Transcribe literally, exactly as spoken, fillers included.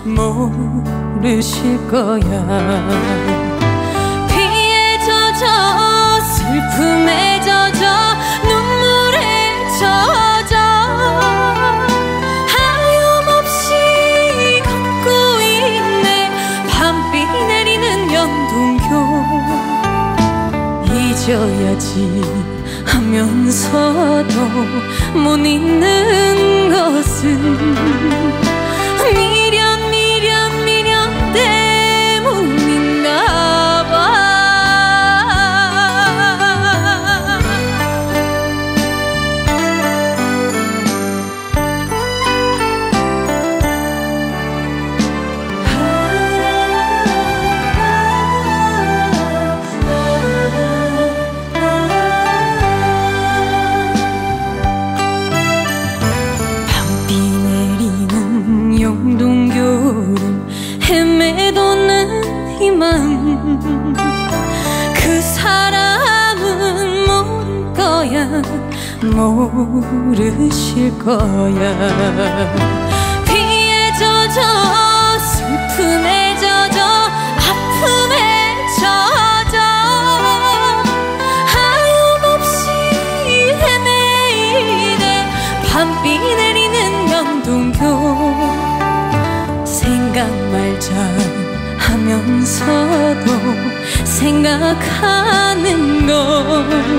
모르실 거야. 비에 젖어 슬픔에 젖어 눈물에 젖어 하염없이 걷고 있네. 밤비 내리는 연동교 잊어야지 하면서도 못 잊는 것은 미련 미련 미련 때문인가 봐. 헤매도는 희망 그 사람은 모를 거야. 모르실 거야. 비에 젖어 슬픔에 젖어 아픔에 젖어 하염없이 헤매이네. 밤비 내리는 연동교 생각 말자 하면서도 생각하는 건